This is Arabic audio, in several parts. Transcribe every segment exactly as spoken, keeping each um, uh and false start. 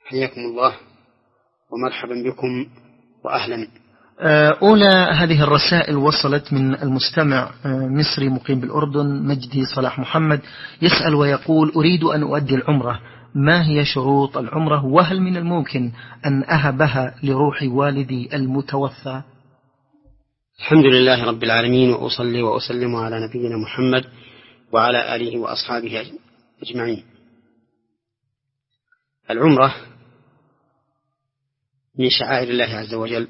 حياكم الله ومرحبا بكم وأهلا. أولى هذه الرسائل وصلت من المستمع مصري مقيم بالأردن مجدي صلاح محمد، يسأل ويقول: أريد أن أؤدي العمرة، ما هي شروط العمرة، وهل من الممكن أن أهبها لروح والدي المتوفى؟ الحمد لله رب العالمين، وأصلي وأسلم على نبينا محمد وعلى آله وأصحابه أجمعين. العمرة من شعائر الله عز وجل،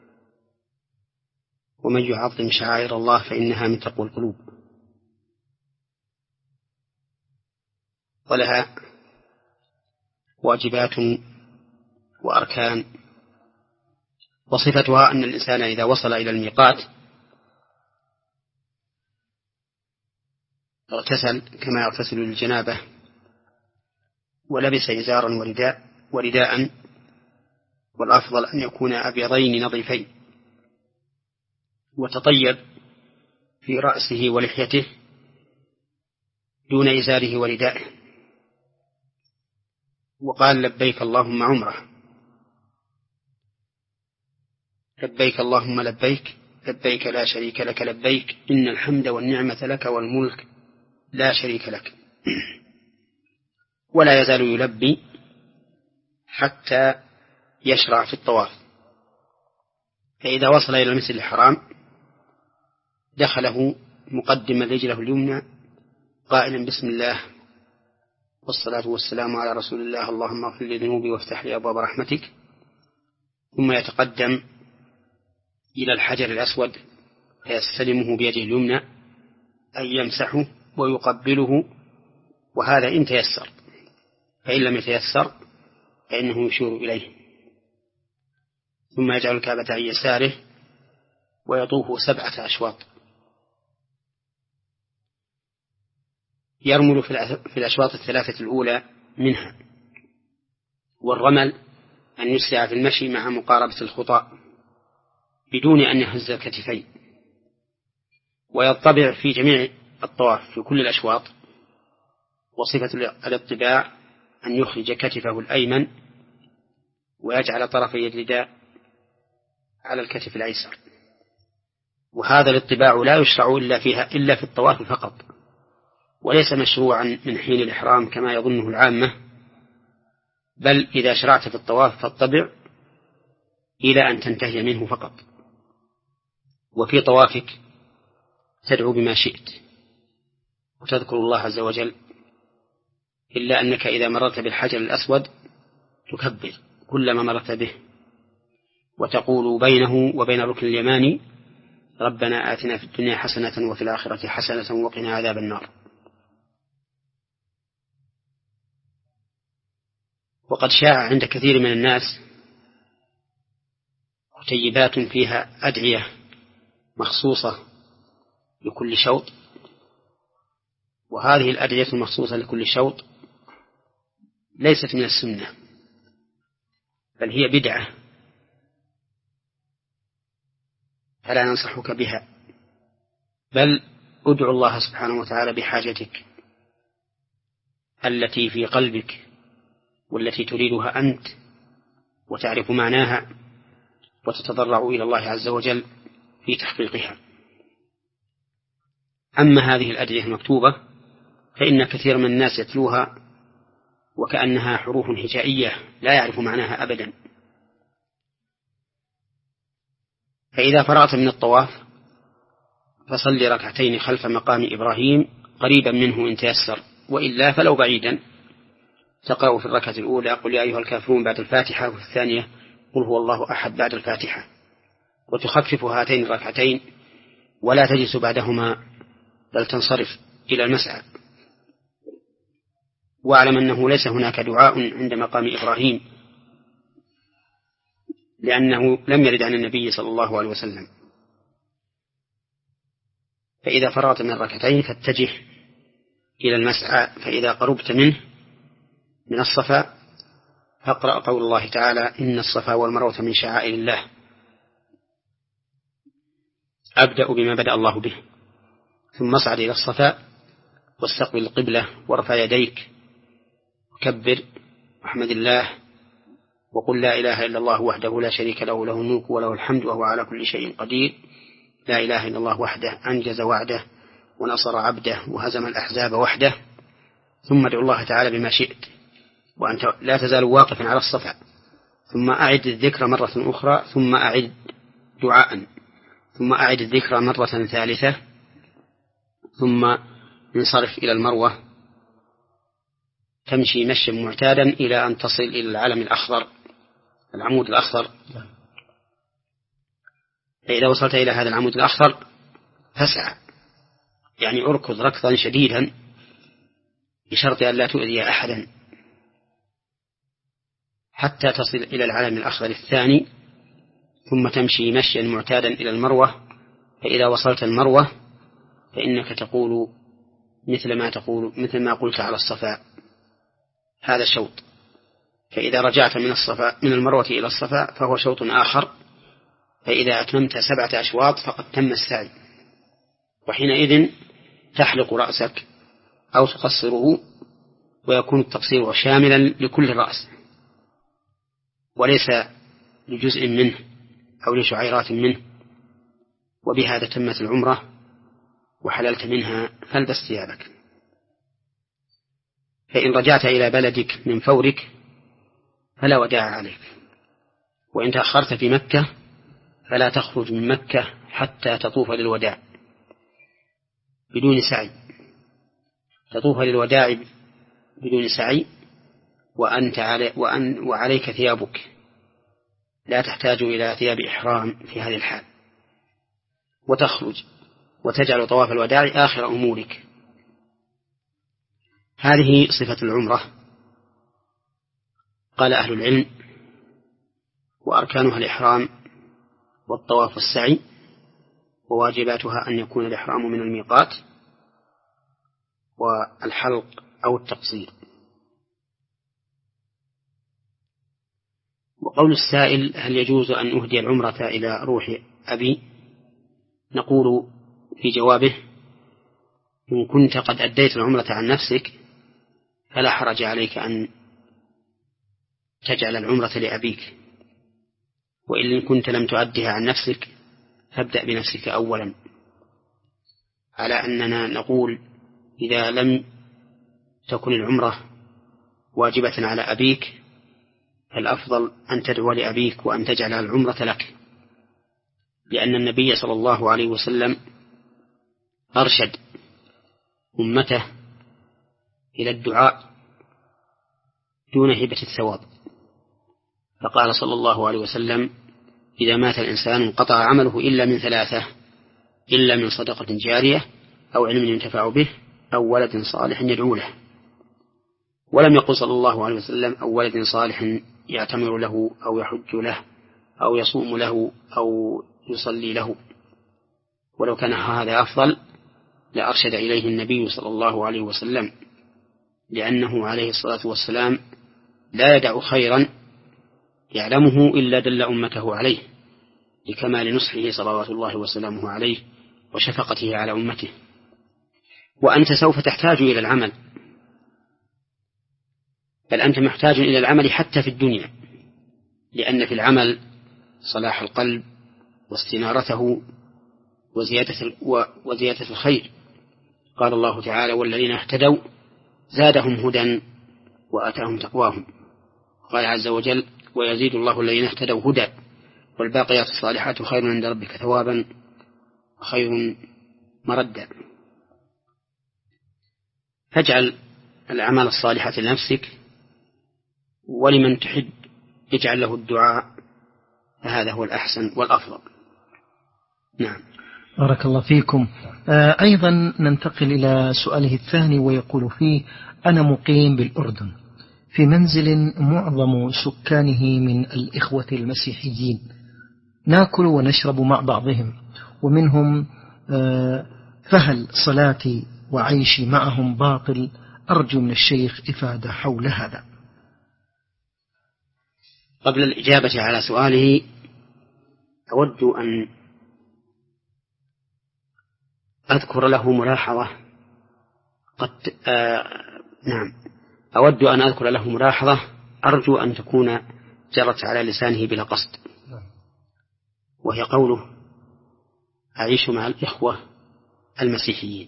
ومن يعظم شعائر الله فإنها من تقوى القلوب، ولها واجبات وأركان. وصفتها أن الإنسان إذا وصل إلى الميقات اغتسل كما يغتسل للجنابة، ولبس إزارا ورداء ورداء والأفضل أن يكون أبيضين نظيفين، وتطيب في رأسه ولحيته دون إزاره وردائه، وقال: لبيك اللهم عمره، لبيك اللهم لبيك، لبيك لا شريك لك لبيك، إن الحمد والنعمة لك والملك لا شريك لك. ولا يزال يلبي حتى يشرع في الطواف، فإذا وصل إلى المسجد الحرام دخله مقدما رجله اليمنى قائلا: بسم الله والصلاة والسلام على رسول الله، اللهم اغفر لي ذنوبي وافتح لي أبواب رحمتك. ثم يتقدم إلى الحجر الأسود فيستلمه بيده اليمنى، أي يمسحه ويقبله، وهذا إن تيسر، فإن لم يتيسر فإنه يشير إليه. ثم يجعل الكعبة عن يساره ويطوف سبعة أشواط، يرمل في الأشواط الثلاثة الأولى منها. والرمل أن يسرع في المشي مع مقاربة الخطى بدون أن يهز الكتفين، ويطبع في جميع الطواف في كل الأشواط. وصفة الاطباع أن يخرج كتفه الأيمن ويجعل طرفي الرداء على الكتف الأيسر، وهذا الاطباع لا يشرع إلا فيها إلا في الطواف فقط، وليس مشروعا من حين الإحرام كما يظنه العامة، بل إذا شرعت في الطواف فاطبع إلى أن تنتهي منه فقط. وفي طوافك تدعو بما شئت وتذكر الله عز وجل، إلا أنك إذا مررت بالحجر الأسود تكبر كلما مررت به، وتقول بينه وبين الركن اليماني: ربنا آتنا في الدنيا حسنة وفي الآخرة حسنة وقنا عذاب النار. وقد شاع عند كثير من الناس كتيبات فيها أدعية مخصوصة لكل شوط، وهذه الأدعية المخصوصة لكل شوط ليست من السنة، بل هي بدعة، فلا ننصحك بها، بل ادعو الله سبحانه وتعالى بحاجتك التي في قلبك والتي تريدها أنت وتعرف معناها، وتتضرع إلى الله عز وجل في تحقيقها. أما هذه الأدعية المكتوبة فإن كثير من الناس يتلوها وكأنها حروف هجائية لا يعرف معناها أبدا. فإذا فرغت من الطواف فصل ركعتين خلف مقام إبراهيم قريبا منه إن تيسر، وإلا فلو بعيدا تقرأ في الركعة الأولى قل يا أيها الكافرون بعد الفاتحة، وفي الثانية قل هو الله أحد بعد الفاتحة، وتخفف هاتين الركعتين ولا تجلس بعدهما بل تنصرف إلى المسعى. واعلم أنه ليس هناك دعاء عند مقام إبراهيم، لأنه لم يرد عن النبي صلى الله عليه وسلم. فإذا فرغت من الركعتين فاتجه إلى المسعى، فإذا قربت منه من الصفا فاقرأ قول الله تعالى: إن الصفا والمروة من شعائر الله. أبدأ بما بدأ الله به، ثم اصعد إلى الصفا واستقبل القبلة وارفع يديك وكبر واحمد الله وقل لا إله إلا الله وحده لا شريك له، له الملك وله الحمد وهو على كل شيء قدير. لا إله إلا الله وحده أنجز وعده ونصر عبده وهزم الأحزاب وحده. ثم ادعو الله تعالى بما شئت وأنت لا تزال واقفا على الصفا، ثم أعد الذكر مرة أخرى، ثم أعد دعاء، ثم أعد الذكر مرة ثالثة، ثم انصرف إلى المروة تمشي مشيا معتادا إلى أن تصل إلى العلم الأخضر، العمود الأخضر. فإذا وصلت إلى هذا العمود الأخضر فاسعى، يعني أركض ركضا شديدا بشرط أن لا تؤذي أحدا حتى تصل إلى العلم الأخضر الثاني، ثم تمشي مشيا معتادا إلى المروة. فإذا وصلت المروة فإنك تقول مثل ما تقول مثل ما قلت على الصفا، هذا شوط. فإذا رجعت من الصفا من المروة إلى الصفا فهو شوط آخر. فإذا أتممت سبعة أشواط فقد تم السعي، وحينئذ تحلق رأسك أو تقصره، ويكون التقصير شاملا لكل الرأس وليس لجزء منه أو لشعيرات منه. وبهذا تمت العمرة وحللت منها، فالبس ثيابك. فإن رجعت إلى بلدك من فورك فلا وداع عليك، وإن تأخرت في مكة فلا تخرج من مكة حتى تطوف للوداع بدون سعي، تطوف للوداع بدون سعي، وأنت علي وأن وعليك ثيابك، لا تحتاج إلى ثياب إحرام في هذه الحال، وتخرج وتجعل طواف الوداع آخر أمورك. هذه صفة العمرة. قال أهل العلم: وأركانها الإحرام والطواف والسعي، وواجباتها أن يكون الإحرام من الميقات والحلق أو التقصير. وقول السائل: هل يجوز أن أهدي العمرة إلى روح أبي؟ نقول في جوابه: إن كنت قد أديت العمرة عن نفسك فلا حرج عليك أن تجعل العمرة لأبيك، وإن كنت لم تؤدها عن نفسك فابدأ بنفسك أولا، على أننا نقول إذا لم تكن العمرة واجبة على أبيك فالأفضل أن تدعو لأبيك وأن تجعل العمرة لك، لأن النبي صلى الله عليه وسلم أرشد أمته إلى الدعاء دون هبة الثواب، فقال صلى الله عليه وسلم: إذا مات الإنسان انقطع عمله إلا من ثلاثة، إلا من صدقة جارية أو علم ينتفع به أو ولد صالح يدعو له. ولم يقل صلى الله عليه وسلم: أو ولد صالح يعتمر له أو يحج له أو يصوم له أو يصلي له. ولو كان هذا أفضل لأرشد إليه النبي صلى الله عليه وسلم، لأنه عليه الصلاة والسلام لا يدع خيرا يعلمه إلا دل أمته عليه، لكمال نصحه صلوات الله وسلامه عليه وشفقته على أمته. وأنت سوف تحتاج إلى العمل، بل أنت محتاج إلى العمل حتى في الدنيا، لأن في العمل صلاح القلب واستنارته وزيادة, وزيادة الخير. قال الله تعالى: والذين اهتدوا زادهم هدى وآتاهم تقواهم. قال عز وجل: ويزيد الله الذين اهتدوا هدى والباقيات الصالحات خير عند ربك ثوابا وخير مردا. فاجعل الأعمال الصالحة لنفسك، ولمن تحب اجعل له الدعاء، فهذا هو الأحسن والأفضل. نعم. بارك الله فيكم. آه أيضا ننتقل إلى سؤاله الثاني، ويقول فيه: أنا مقيم بالأردن في منزل معظم سكانه من الإخوة المسيحيين، ناكل ونشرب مع بعضهم ومنهم، آه فهل صلاتي وعيشي معهم باطل؟ أرجو من الشيخ إفادة حول هذا. قبل الإجابة على سؤاله أود أن أذكر له ملاحظة قد آه نعم أود أن أذكر له ملاحظة أرجو أن تكون جرت على لسانه بلا قصد، وهي قوله: أعيش مع الإخوة المسيحيين.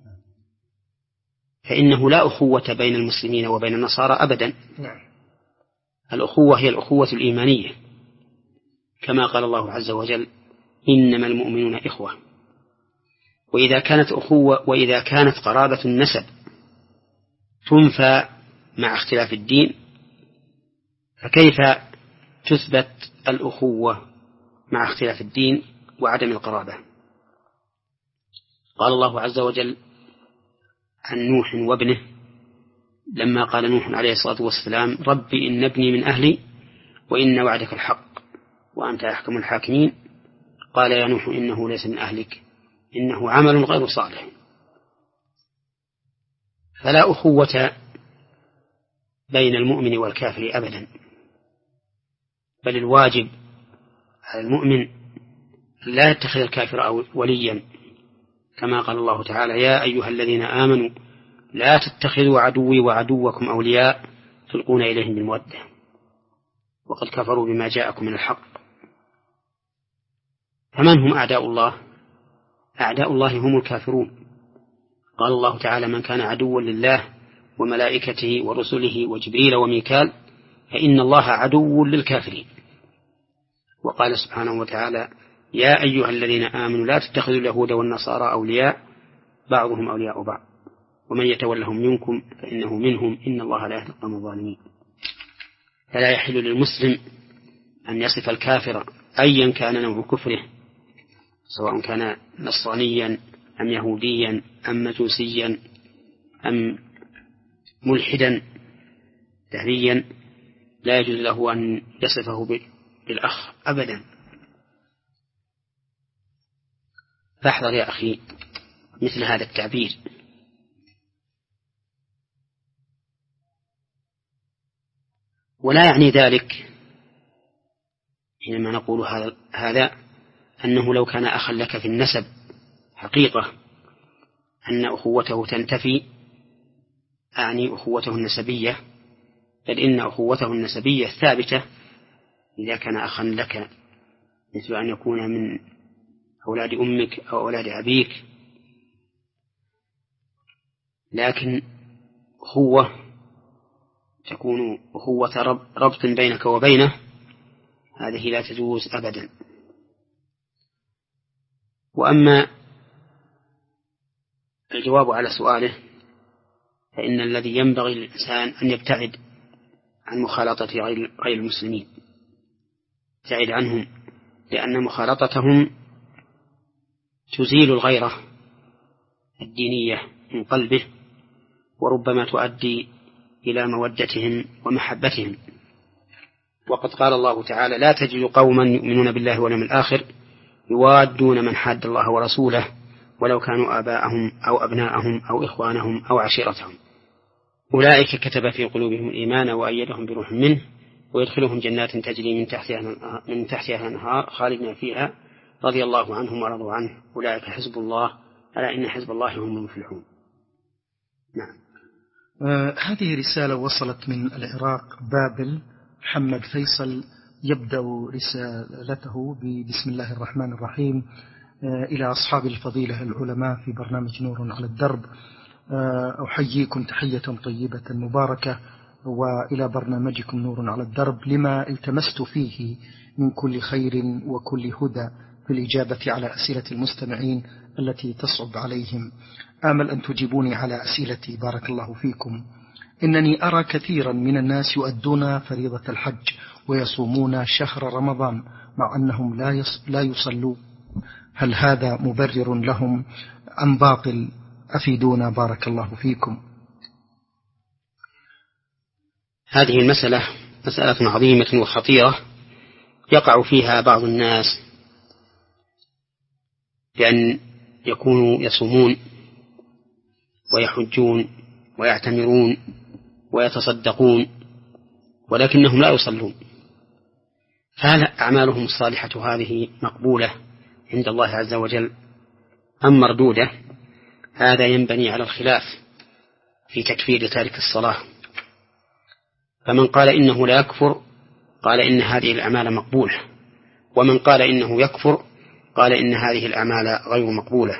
فإنه لا أخوة بين المسلمين وبين النصارى أبدا، الأخوة هي الأخوة الإيمانية، كما قال الله عز وجل: إنما المؤمنون إخوة. وإذا كانت أخوة وإذا كانت قرابة النسب تنفى مع اختلاف الدين، فكيف تثبت الأخوة مع اختلاف الدين وعدم القرابة؟ قال الله عز وجل عن نوح وابنه لما قال نوح عليه الصلاة والسلام: ربي إن ابني من أهلي وإن وعدك الحق وأنت أحكم الحاكمين، قال يا نوح إنه ليس من أهلك إنه عمل غير صالح. فلا أخوة بين المؤمن والكافر أبدا، بل الواجب على المؤمن لا يتخذ الكافر وليا، كما قال الله تعالى: يا أيها الذين آمنوا لا تتخذوا عدوي وعدوكم أولياء تلقون إليهم بالمودة وقد كفروا بما جاءكم من الحق. فمن هم أعداء الله؟ أعداء الله هم الكافرون. قال الله تعالى: من كان عدوا لله وملائكته ورسله وجبريل وميكال فإن الله عدو للكافرين. وقال سبحانه وتعالى: يا أيها الذين آمنوا لا تتخذوا اليهود والنصارى أولياء بعضهم أولياء بعض ومن يتولهم منكم فإنه منهم إن الله لا يهدي القوم الظالمين. فلا يحل للمسلم أن يصف الكافر أيا كان نوع كفره، سواء كان نصرانيا أم يهوديا أم مجوسيا أم ملحدا دهريا، لا يجوز له أن يصفه بالأخ أبدا. فاحذر يا أخي مثل هذا التعبير. ولا يعني ذلك حينما نقول هذا, هذا أنه لو كان أخا لك في النسب حقيقة أن أخوته تنتفي، أعني أخوته النسبية، بل إن أخوته النسبية ثابتة إذا كان أخا لك، مثل أن يكون من أولاد أمك أو أولاد أبيك. لكن أخوة تكون أخوة ربط بينك وبينه، هذه لا تجوز أبدا. وأما الجواب على سؤاله فإن الذي ينبغي للإنسان أن يبتعد عن مخالطة غير المسلمين، يبتعد عنهم، لأن مخالطتهم تزيل الغيرة الدينية من قلبه وربما تؤدي إلى مودتهم ومحبتهم. وقد قال الله تعالى: لا تجد قوما يؤمنون بالله واليوم الآخر يوادون من حاد الله ورسوله ولو كانوا آباءهم أو أبناءهم أو إخوانهم أو عشيرتهم أولئك كتب في قلوبهم الإيمان وأيدهم بروح منه ويدخلهم جنات تجري من تحتها من تحتها الأنهار خالدين فيها رضي الله عنهم ورضوا عنه أولئك حزب الله ألا إن حزب الله هم المفلحون. نعم. آه هذه رسالة وصلت من العراق بابل. محمد فيصل يبدأ رسالته بسم الله الرحمن الرحيم آه إلى أصحاب الفضيلة العلماء في برنامج نور على الدرب، آه أحييكم تحية طيبة مباركة وإلى برنامجكم نور على الدرب لما التمست فيه من كل خير وكل هدى في الإجابة على أسئلة المستمعين التي تصعب عليهم. آمل أن تجيبوني على أسئلتي بارك الله فيكم. إنني أرى كثيرا من الناس يؤدون فريضة الحج ويصومون شهر رمضان مع أنهم لا لا يصلون، هل هذا مبرر لهم أم باطل؟ أفيدونا بارك الله فيكم. هذه المسألة مسألة عظيمة وخطيرة يقع فيها بعض الناس بأن يكونوا يصومون ويحجون ويعتمرون ويتصدقون ولكنهم لا يصلون، فهل أعمالهم الصالحة هذه مقبولة عند الله عز وجل أم مردودة؟ هذا ينبني على الخلاف في تكفير تارك الصلاة. فمن قال إنه لا يكفر قال إن هذه الأعمال مقبولة، ومن قال إنه يكفر قال إن هذه الأعمال غير مقبولة.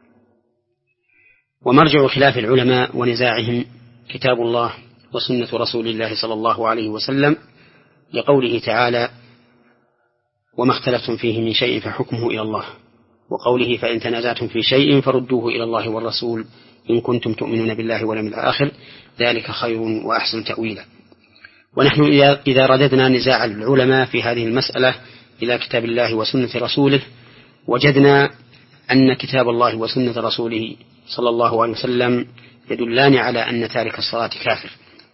ومرجع خلاف العلماء ونزاعهم كتاب الله وسنة رسول الله صلى الله عليه وسلم، لقوله تعالى: وما اختلفتم فيه من شيء فحكمه إلى الله، وقوله: فإن تنازعتم في شيء فردوه إلى الله والرسول إن كنتم تؤمنون بالله واليوم الآخر ذلك خير وأحسن تأويلا. ونحن إذا رددنا نزاع العلماء في هذه المسألة إلى كتاب الله وسنة رسوله وجدنا أن كتاب الله وسنة رسوله صلى الله عليه وسلم يدلان على أن تارك الصلاة كافر،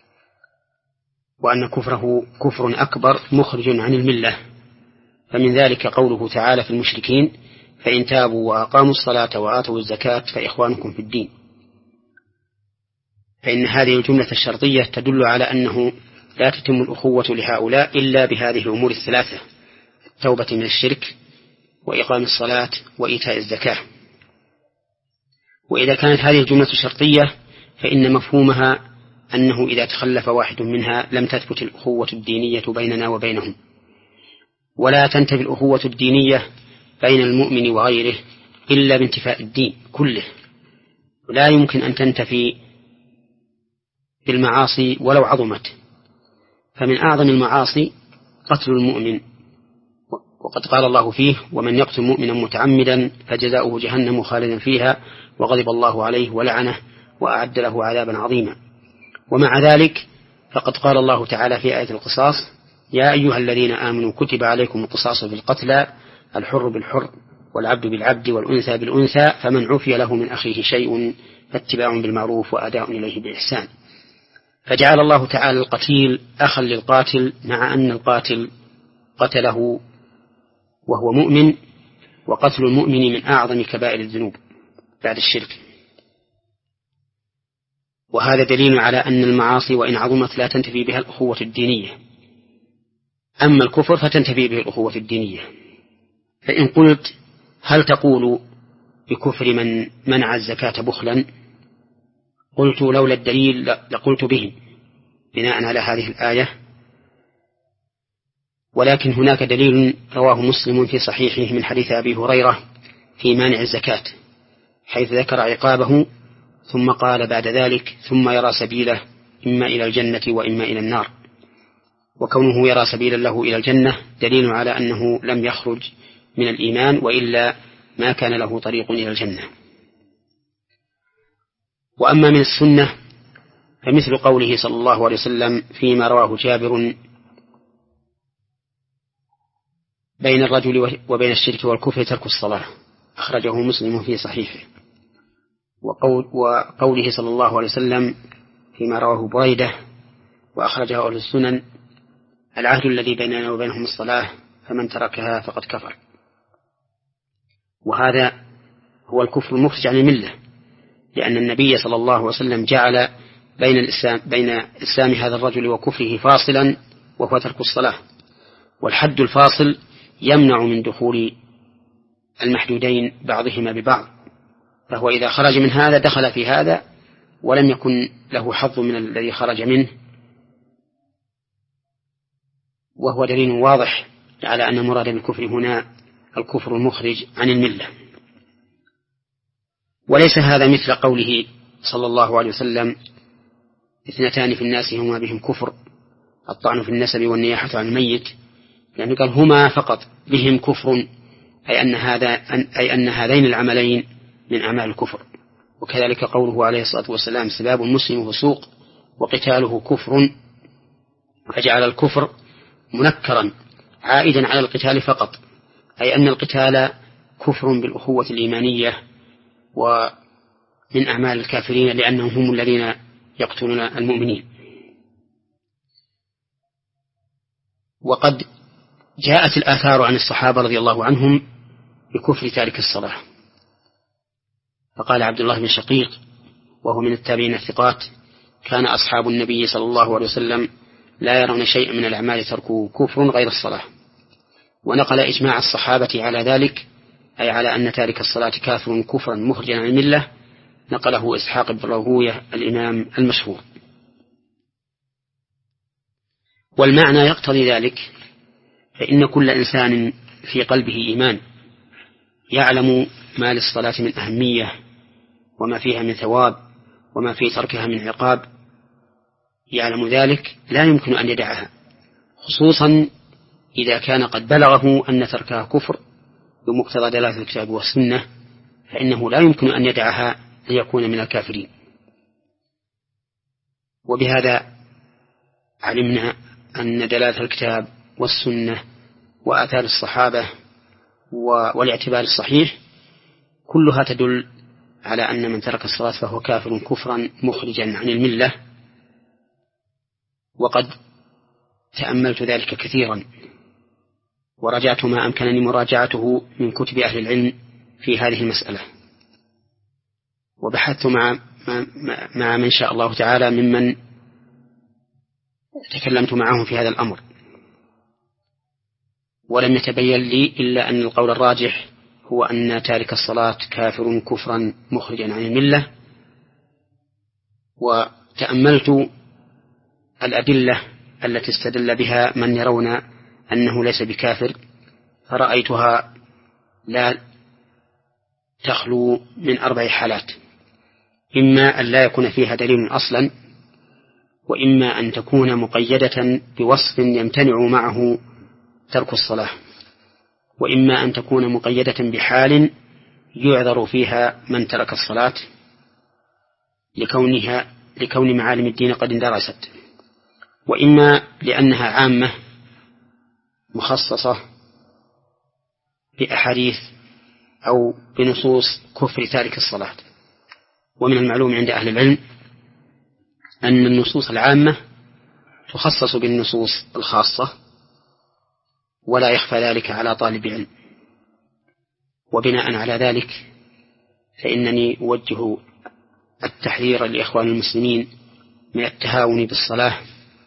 وأن كفره كفر أكبر مخرج عن الملة. فمن ذلك قوله تعالى في المشركين: فإن تابوا وأقاموا الصلاة وآتوا الزكاة فإخوانكم في الدين. فإن هذه الجملة الشرطية تدل على أنه لا تتم الأخوة لهؤلاء إلا بهذه الأمور الثلاثة: التوبة من الشرك وإقام الصلاة وإيتاء الزكاة. وإذا كانت هذه الجملة شرطية فإن مفهومها أنه إذا تخلف واحد منها لم تثبت الأخوة الدينية بيننا وبينهم، ولا تنتفي الأخوة الدينية بين المؤمن وغيره إلا بانتفاء الدين كله، لا يمكن أن تنتفي بالمعاصي ولو عظمت. فمن أعظم المعاصي قتل المؤمن، وقد قال الله فيه: ومن يقتل مؤمنا متعمدا فجزاؤه جهنم خالدا فيها وغضب الله عليه ولعنه وأعد له عذابا عظيما. ومع ذلك فقد قال الله تعالى في آية القصاص: يا أيها الذين آمنوا كتب عليكم القصاص في القتلى الحر بالحر والعبد بالعبد والأنثى بالأنثى فمن عفي له من أخيه شيء فاتباع بالمعروف وأداء إليه بإحسان. فجعل الله تعالى القتيل أخا للقاتل، مع أن القاتل قتله وهو مؤمن، وقتل المؤمن من أعظم كبائر الذنوب بعد الشرك. وهذا دليل على أن المعاصي وإن عظمت لا تنتفي بها الأخوة الدينية، أما الكفر فتنتفي به الأخوة الدينية. فإن قلت: هل تقول بكفر من منع الزكاة بخلا؟ قلت: لولا الدليل لقلت به بناء على هذه الآية، ولكن هناك دليل رواه مسلم في صحيحه من حديث أبي هريرة في مانع الزكاة، حيث ذكر عقابه ثم قال بعد ذلك: ثم يرى سبيله إما إلى الجنة وإما إلى النار. وكونه يرى سبيلا له إلى الجنة دليل على أنه لم يخرج من الإيمان، وإلا ما كان له طريق إلى الجنة. وأما من السنة فمثل قوله صلى الله عليه وسلم فيما رواه جابر: بين الرجل وبين الشرك والكفر ترك الصلاة، أخرجه مسلم في صحيحه. وقول وقوله صلى الله عليه وسلم فيما رواه بريدة وأخرجه أهل السنن: العهد الذي بيننا وبينهم الصلاة فمن تركها فقد كفر. وهذا هو الكفر المخرج عن الملة، لأن النبي صلى الله عليه وسلم جعل بين الإسلام بين إسلام هذا الرجل وكفره فاصلا، وهو ترك الصلاة. والحد الفاصل يمنع من دخول المحدودين بعضهما ببعض، فهو إذا خرج من هذا دخل في هذا ولم يكن له حظ من الذي خرج منه، وهو دليل واضح على أن المراد بالكفر هنا الكفر المخرج عن الملة. وليس هذا مثل قوله صلى الله عليه وسلم: اثنتان في الناس هما بهم كفر، الطعن في النسب والنياحة عن الميت، يعني قال هما فقط بهم كفر، أي أن, هذا أي أن هذين العملين من أعمال الكفر. وكذلك قوله عليه الصلاة والسلام: سباب المسلم فسوق وقتاله كفر، فجعل الكفر منكرا عائدا على القتال فقط، أي أن القتال كفر بالأخوة الإيمانية ومن أعمال الكافرين، لأنهم هم الذين يقتلون المؤمنين. وقد جاءت الآثار عن الصحابة رضي الله عنهم بكفر تارك الصلاة، فقال عبد الله بن شقيق وهو من التابعين الثقات: كان أصحاب النبي صلى الله عليه وسلم لا يرون شيئا من الأعمال تركه كفر غير الصلاة. ونقل إجماع الصحابة على ذلك، أي على أن تارك الصلاة كافر كفرا مخرجا عن الملة، نقله إسحاق بن راهويه الإمام المشهور. والمعنى يقتضي ذلك فإن كل إنسان في قلبه إيمان يعلم ما للصلاة من أهمية وما فيها من ثواب وما في تركها من عقاب، يعلم ذلك لا يمكن أن يدعها، خصوصا إذا كان قد بلغه أن تركها كفر بمقتضى دلالة الكتاب والسنة، فإنه لا يمكن أن يدعها ليكون من الكافرين. وبهذا علمنا أن دلالة الكتاب والسنة وآثار الصحابة والاعتبار الصحيح كلها تدل على أن من ترك الصلاة فهو كافر كفرا مخرجا عن الملة، وقد تأملت ذلك كثيرا ورجعت ما أمكنني مراجعته من كتب أهل العلم في هذه المسألة، وبحثت مع, مع من شاء الله تعالى ممن تكلمت معهم في هذا الأمر، ولم يتبين لي إلا أن القول الراجح هو أن تارك الصلاة كافر كفرا مخرجا عن الملة. وتأملت الأدلة التي استدل بها من يرون أنه ليس بكافر، فرأيتها لا تخلو من أربع حالات: إما أن لا يكون فيها دليل أصلا، وإما أن تكون مقيدة بوصف يمتنع معه ترك الصلاة، وإما أن تكون مقيدة بحال يعذر فيها من ترك الصلاة لكونها لكون معالم الدين قد اندرست، وإما لأنها عامة مخصصة بأحاديث أو بنصوص كفر تارك الصلاة. ومن المعلوم عند أهل العلم أن النصوص العامة تخصص بالنصوص الخاصة، ولا يخفى ذلك على طالب علم. وبناء على ذلك فإنني أوجه التحذير لإخوان المسلمين من التهاون بالصلاة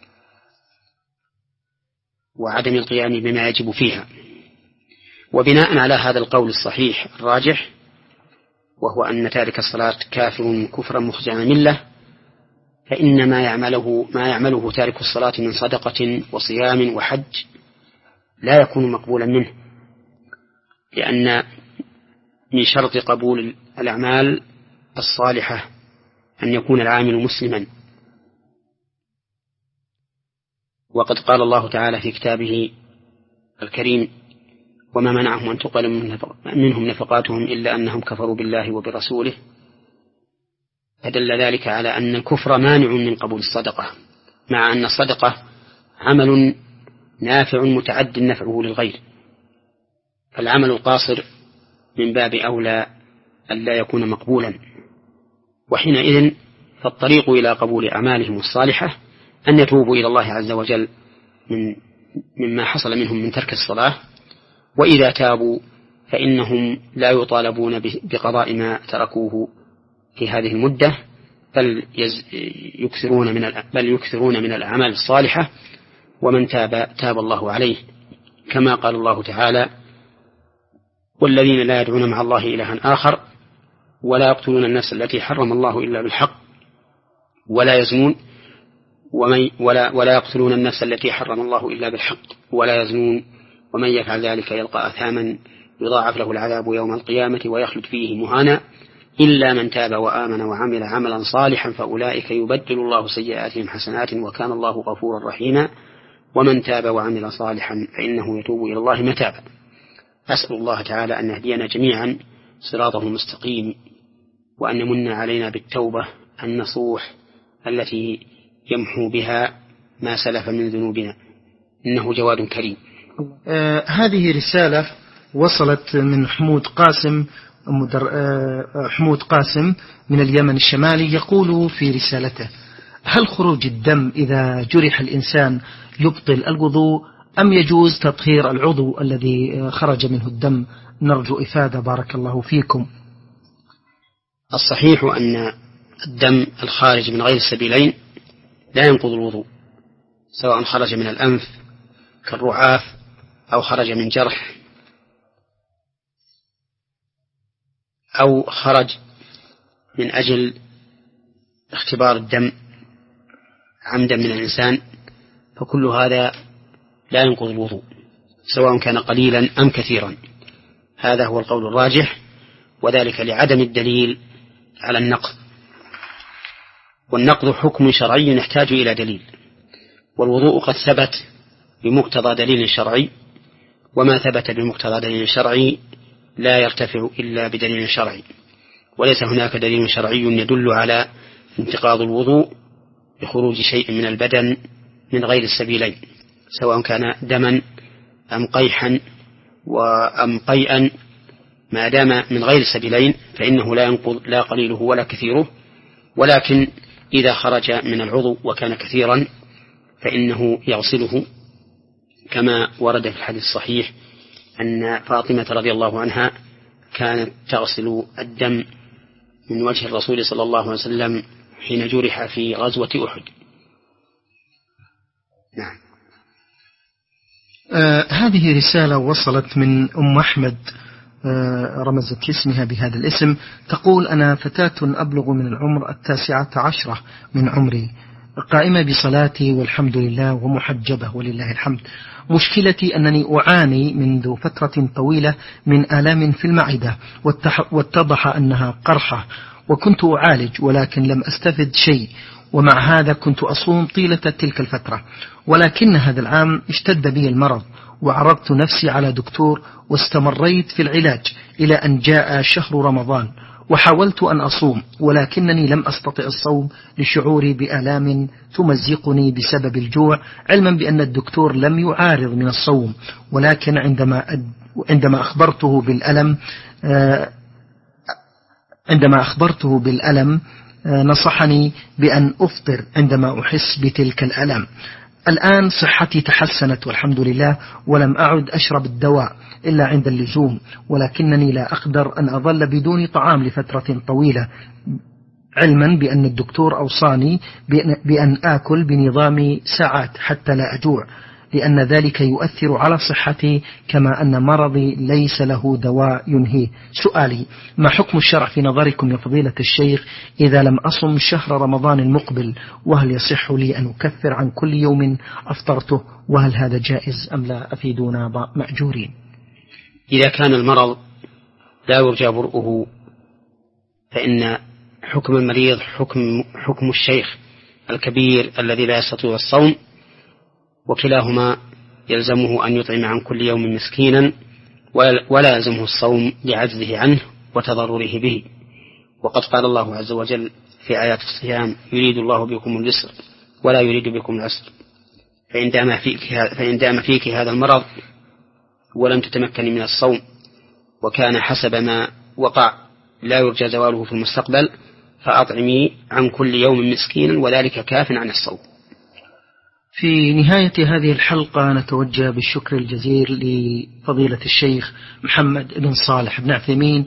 وعدم القيام بما يجب فيها. وبناء على هذا القول الصحيح الراجح، وهو أن تارك الصلاة كافر كفرا مخرجا عن الملة، فإن ما يعمله ما يعمله تارك الصلاة من صدقة وصيام وحج لا يكون مقبولا منه، لأن من شرط قبول الأعمال الصالحة أن يكون العامل مسلما. وقد قال الله تعالى في كتابه الكريم: وما منعهم أن تقبل منهم نفقاتهم إلا أنهم كفروا بالله وبرسوله. فدل ذلك على أن الكفر مانع من قبول الصدقة، مع أن الصدقة عمل نافع متعد نفعه للغير، فالعمل القاصر من باب أولى أن لا يكون مقبولا. وحينئذ فالطريق إلى قبول أعمالهم الصالحة أن يتوبوا إلى الله عز وجل من مما حصل منهم من ترك الصلاة، وإذا تابوا فإنهم لا يطالبون بقضاء ما تركوه في هذه المدة، بل يكثرون من بل يكثرون من الأعمال الصالحة، ومن تاب تاب الله عليه، كما قال الله تعالى: والذين لا يدعون مع الله إلها آخر ولا يقتلون النفس التي حرم الله إلا بالحق ولا يزنون ومن ولا ولا يقتلون النفس التي حرم الله إلا بالحق ولا يزنون ومن يفعل ذلك يلقى أثاما يضاعف له العذاب يوم القيامة ويخلد فيه مهانا إلا من تاب وآمن وعمل عملا صالحا فأولئك يبدل الله سيئاتهم حسنات وكان الله غفورا رحيما ومن تاب وعمل صالحا فإنه يتوب إلى الله متابا. أسأل الله تعالى أن يهدينا جميعا صراطه المستقيم، وأن يمن علينا بالتوبة النصوح التي يمحو بها ما سلف من ذنوبنا، إنه جواد كريم. آه هذه رسالة وصلت من حمود قاسم مدر... آه حمود قاسم من اليمن الشمالي، يقول في رسالته: هل خروج الدم إذا جرح الإنسان يبطل الوضوء أم يجوز تطهير العضو الذي خرج منه الدم؟ نرجو إفادة بارك الله فيكم. الصحيح أن الدم الخارج من غير السبيلين لا ينقض الوضوء، سواء خرج من الأنف كالرعاف أو خرج من جرح أو خرج من أجل اختبار الدم عمدا من الإنسان، فكل هذا لا ينقض الوضوء. سواء كان قليلا أم كثيرا. هذا هو القول الراجح، وذلك لعدم الدليل على النقض، والنقض حكم شرعي يحتاج إلى دليل، والوضوء قد ثبت بمقتضى دليل شرعي، وما ثبت بمقتضى دليل شرعي لا يرتفع إلا بدليل شرعي، وليس هناك دليل شرعي يدل على انتقاض الوضوء بخروج شيء من البدن من غير السبيلين، سواء كان دما أم قيحا وأم قيئا، ما دام من غير السبيلين فإنه لا ينقض لا قليله ولا كثيره. ولكن إذا خرج من العضو وكان كثيرا فإنه يغسله، كما ورد في الحديث الصحيح أن فاطمة رضي الله عنها كانت تغسل الدم من وجه الرسول صلى الله عليه وسلم حين جرح في غزوة أحد. نعم. آه هذه رسالة وصلت من أم أحمد، آه رمزت لاسمها بهذا الاسم، تقول: أنا فتاة أبلغ من العمر التاسعة عشرة من عمري، قائمة بصلاتي والحمد لله ومحجبة ولله الحمد. مشكلتي أنني أعاني منذ فترة طويلة من آلام في المعدة، واتضح أنها قرحة، وكنت أعالج ولكن لم أستفد شيء، ومع هذا كنت أصوم طيلة تلك الفترة. ولكن هذا العام اشتد بي المرض وعرضت نفسي على دكتور واستمريت في العلاج إلى أن جاء شهر رمضان، وحاولت أن أصوم ولكنني لم أستطع الصوم لشعوري بآلام تمزقني بسبب الجوع، علما بأن الدكتور لم يعارض من الصوم. ولكن عندما عندما أخبرته بالألم عندما أخبرته بالألم نصحني بأن أفطر عندما أحس بتلك الألم. الآن صحتي تحسنت والحمد لله، ولم أعد أشرب الدواء إلا عند اللزوم، ولكنني لا أقدر أن أظل بدون طعام لفترة طويلة، علما بأن الدكتور أوصاني بأن آكل بنظام ساعات حتى لا أجوع، لأن ذلك يؤثر على صحتي، كما أن مرضي ليس له دواء ينهيه. سؤالي: ما حكم الشرع في نظركم يا فضيلة الشيخ إذا لم أصم شهر رمضان المقبل؟ وهل يصح لي أن أكفر عن كل يوم أفطرته؟ وهل هذا جائز أم لا؟ أفيدونا مأجورين. إذا كان المرض لا يرجى برؤه فإن حكم المريض حكم, حكم الشيخ الكبير الذي لا يستطيع الصوم، وكلاهما يلزمه أن يطعم عن كل يوم مسكينا، ولا يلزمه الصوم لعجزه عنه وتضرره به. وقد قال الله عز وجل في آيات الصيام: يريد الله بكم اليسر ولا يريد بكم العسر. فإن دام فيك, فإن دام فيك هذا المرض ولم تتمكن من الصوم، وكان حسب ما وقع لا يرجى زواله في المستقبل، فأطعمي عن كل يوم مسكينا، وذلك كاف عن الصوم. في نهاية هذه الحلقة نتوجه بالشكر الجزيل لفضيلة الشيخ محمد بن صالح بن عثيمين